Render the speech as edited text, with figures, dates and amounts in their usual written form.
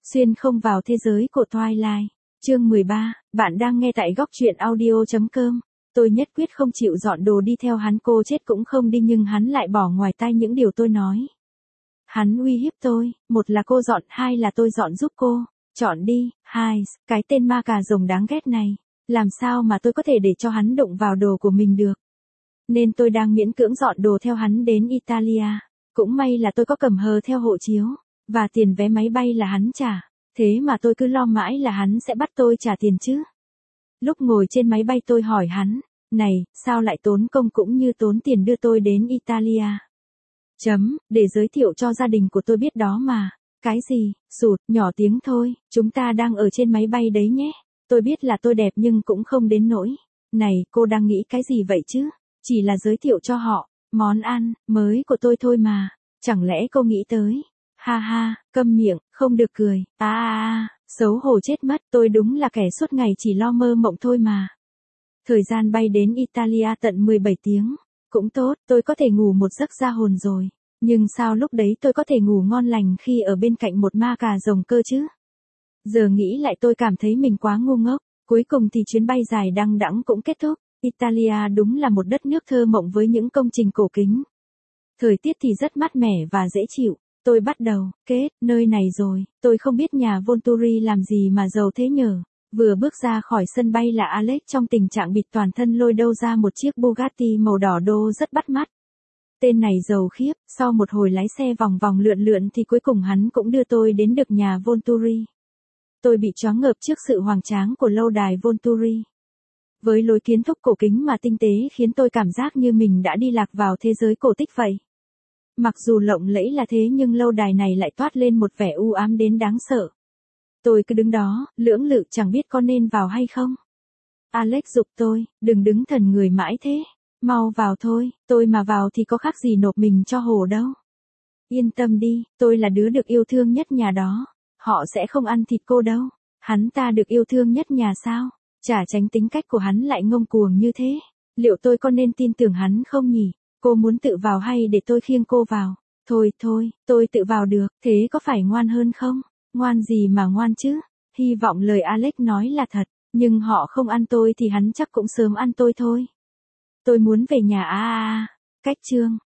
Xuyên không vào thế giới của Twilight. Chương 13, bạn đang nghe tại góc truyện audio.com. Tôi nhất quyết không chịu dọn đồ đi theo hắn, cô chết cũng không đi, nhưng hắn lại bỏ ngoài tai những điều tôi nói. Hắn uy hiếp tôi, một là cô dọn, hai là tôi dọn giúp cô. Chọn đi, hai, cái tên ma cà rồng đáng ghét này. Làm sao mà tôi có thể để cho hắn đụng vào đồ của mình được. Nên tôi đang miễn cưỡng dọn đồ theo hắn đến Italia. Cũng may là tôi có cầm hờ theo hộ chiếu. Và tiền vé máy bay là hắn trả. Thế mà tôi cứ lo mãi là hắn sẽ bắt tôi trả tiền chứ. Lúc ngồi trên máy bay tôi hỏi hắn, này, sao lại tốn công cũng như tốn tiền đưa tôi đến Italia? Để giới thiệu cho gia đình của tôi biết đó mà. Cái gì, sụt, nhỏ tiếng thôi, chúng ta đang ở trên máy bay đấy nhé. Tôi biết là tôi đẹp nhưng cũng không đến nỗi. Này, cô đang nghĩ cái gì vậy chứ? Chỉ là giới thiệu cho họ, món ăn, mới của tôi thôi mà. Chẳng lẽ cô nghĩ tới? Ha ha, câm miệng, không được cười. Xấu hổ chết mất, tôi đúng là kẻ suốt ngày chỉ lo mơ mộng thôi mà. Thời gian bay đến Italia tận 17 tiếng. Cũng tốt, tôi có thể ngủ một giấc ra hồn rồi. Nhưng sao lúc đấy tôi có thể ngủ ngon lành khi ở bên cạnh một ma cà rồng cơ chứ? Giờ nghĩ lại tôi cảm thấy mình quá ngu ngốc. Cuối cùng thì chuyến bay dài đăng đẵng cũng kết thúc. Italia đúng là một đất nước thơ mộng với những công trình cổ kính. Thời tiết thì rất mát mẻ và dễ chịu. Tôi bắt đầu, nơi này rồi, tôi không biết nhà Volturi làm gì mà giàu thế nhở. Vừa bước ra khỏi sân bay là Alex trong tình trạng bịt toàn thân lôi đâu ra một chiếc Bugatti màu đỏ đô rất bắt mắt. Tên này giàu khiếp, sau một hồi lái xe vòng vòng lượn lượn thì cuối cùng hắn cũng đưa tôi đến được nhà Volturi. Tôi bị choáng ngợp trước sự hoành tráng của lâu đài Volturi. Với lối kiến trúc cổ kính mà tinh tế khiến tôi cảm giác như mình đã đi lạc vào thế giới cổ tích vậy. Mặc dù lộng lẫy là thế nhưng lâu đài này lại toát lên một vẻ u ám đến đáng sợ. Tôi cứ đứng đó, lưỡng lự chẳng biết có nên vào hay không. Alex giục tôi, đừng đứng thần người mãi thế. Mau vào thôi, tôi mà vào thì có khác gì nộp mình cho hổ đâu. Yên tâm đi, tôi là đứa được yêu thương nhất nhà đó. Họ sẽ không ăn thịt cô đâu. Hắn ta được yêu thương nhất nhà sao? Chả tránh tính cách của hắn lại ngông cuồng như thế. Liệu tôi có nên tin tưởng hắn không nhỉ? Cô muốn tự vào hay để tôi khiêng cô vào? Thôi, tôi tự vào được, thế có phải ngoan hơn không? Ngoan gì mà ngoan chứ? Hy vọng lời Alex nói là thật, nhưng họ không ăn tôi thì hắn chắc cũng sớm ăn tôi thôi. Tôi muốn về nhà Cách chương